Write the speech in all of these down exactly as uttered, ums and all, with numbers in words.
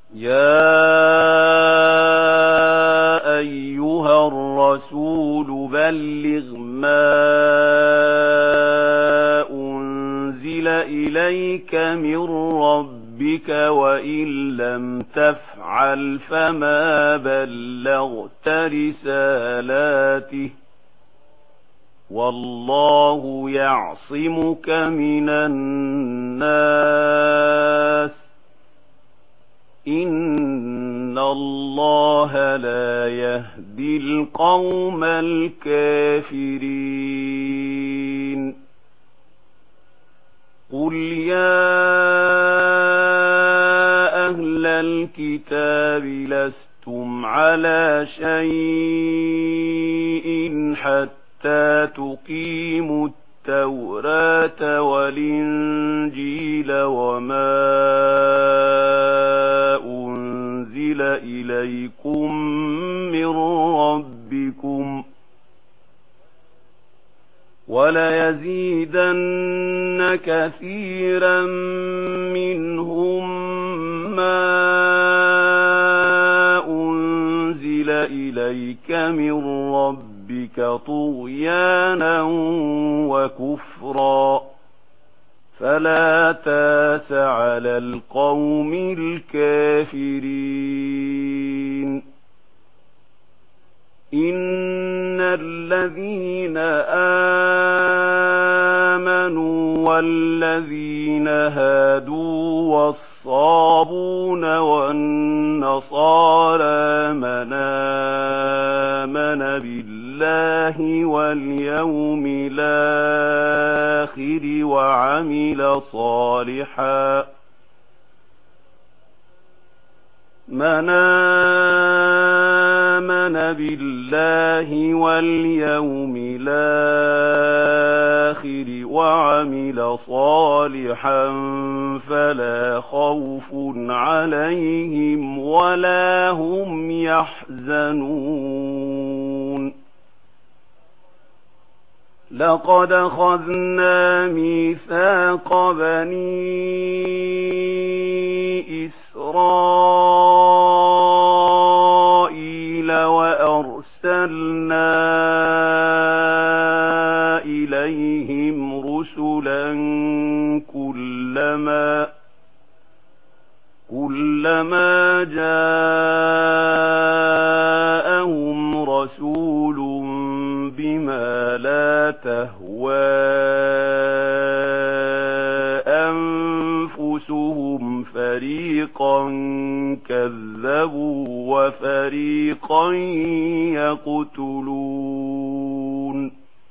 يا أيها الرسول بلغ ما أنزل إليك من ربك وإن لم تفعل فما بلغت رسالاته والله يعصمك من الناس إن الله لا يهدي القوم الكافرين قل يا أهل الكتاب لستم على شيء حتى تقيموا التوراة والإنجيل وما أنزل إليكم من ربكم وليزيدن كثيرا منهم ما أنزل إليك من ربك طغيانا وكفرا فلا تاس على القوم الكافرين إن الذين آمنوا والذين هادوا والصابون والنصارى من آمن بالله واليوم الآخر وعمل صالحا من آمن بالله واليوم الآخر وعمل صالحا فلا خوف عليهم ولا هم يحزنون لقد أخذنا ميثاق بني إسرائيل وأرسلنا إليهم رسلا كلما كلما جاءهم رسول بما لا تهوى أنفسهم فريقا كذبوا وفريقا يقتلون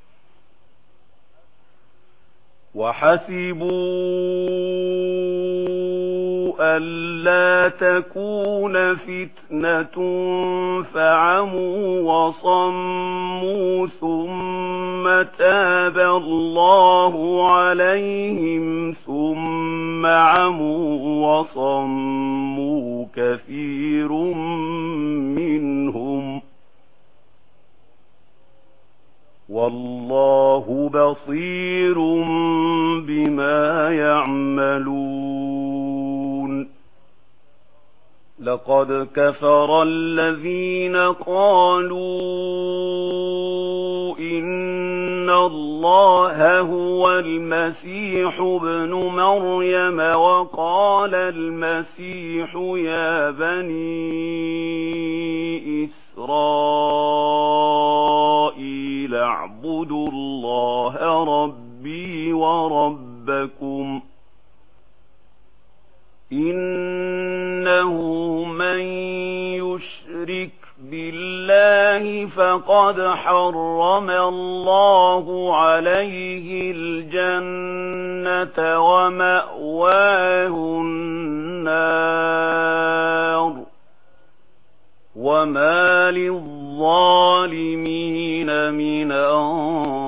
وحسبوا ألا تكون فتنة فعموا وصموا ثم تاب الله عليهم ثم عموا وصموا كثير منهم والله بصير بما يعملون لقد كفر الذين قالوا إن الله هو المسيح ابن مريم وقال المسيح يا بني إسرائيل اعبدوا الله ربي وربكم إنه من يشرك بالله فقد حرم الله عليه الجنة ومأواه النار وما للظالمين من أنصار